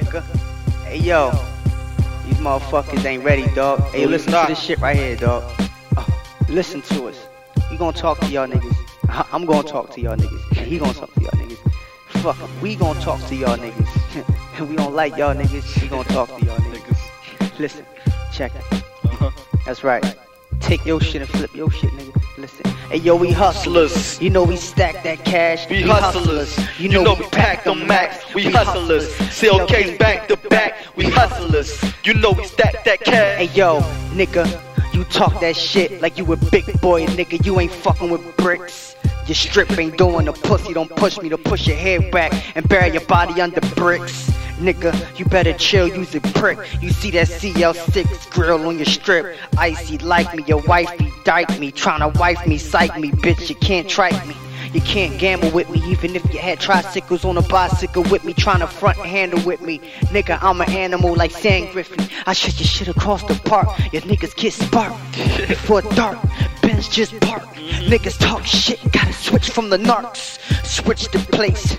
motherfucker. Hey yo, these motherfuckers ain't ready, dog. Hey, listen to this shit right here, dog. Listen to us. We gonna talk to y'all niggas. I'm gonna talk to y'all niggas. And he gonna talk to y'all niggas. Fuck it, we gonna talk to y'all niggas. And we don't like y'all niggas. We gonna talk to y'all niggas. Listen, check it. That's right. Take your shit and flip your shit, nigga. Listen. Hey yo, we hustlers. You know we stack that cash. We hustlers. You know we pack them max. We hustlers. CLK's back to back. We hustlers. You know we stack that cash. Hey yo, nigga, you talk that shit like you a big boy, nigga. You ain't fucking with bricks. Your strip ain't doing the pussy. Don't push me to push your head back and bury your body under bricks. Nigga, you better chill, use a prick. You see that CL6 grill on your strip. Icy like me, your wifey dyke me. Tryna wife me, psych me, bitch, you can't trike me. You can't gamble with me, even if you had tricycles on a bicycle with me, tryna front and handle with me. Nigga, I'm an animal like Sam Griffin. I shut your shit across the park. Your niggas get sparked before dark. Benz just park. Niggas talk shit, gotta switch from the narcs. Switch the place.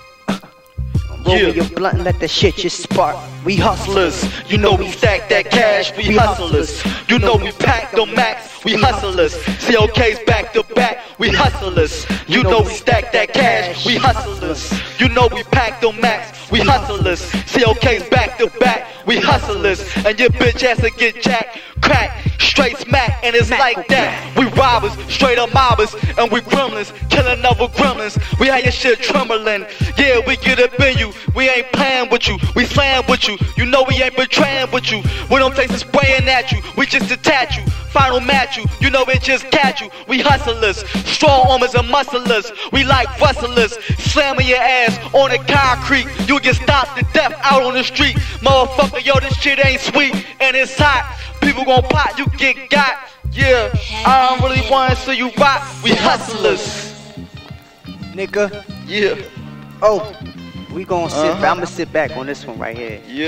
Roll me your blunt and let that shit just spark. We hustlers, you know we stack that cash. We hustlers, you know we pack the max. We hustlers, CLK's back to back. We hustlers, you know we stack that cash. We hustlers, you know we pack the max. We hustlers, CLK's back to back. We hustlers, and your bitch ass to get jacked, crack, straight smack, and it's like that. We robbers, straight up mobbers, and we gremlins, killing other gremlins. We had your shit trembling, yeah, we get up in you. We ain't playing with you, we slaying with you. You know we ain't betraying with you. We don't take spraying at you, we just detach you. Final match you, you know we just catch you. We hustlers, strong armors and musclers. We like rustlers, slamming your ass on the concrete. You get stopped to death out on the street. Motherfucker, yo, this shit ain't sweet and it's hot. People gon' pop, you get got. Yeah, I don't really wanna see you rock. We hustlers, nigga. Yeah. Oh, we gonna sit back. I'ma sit back on this one right here. Yeah.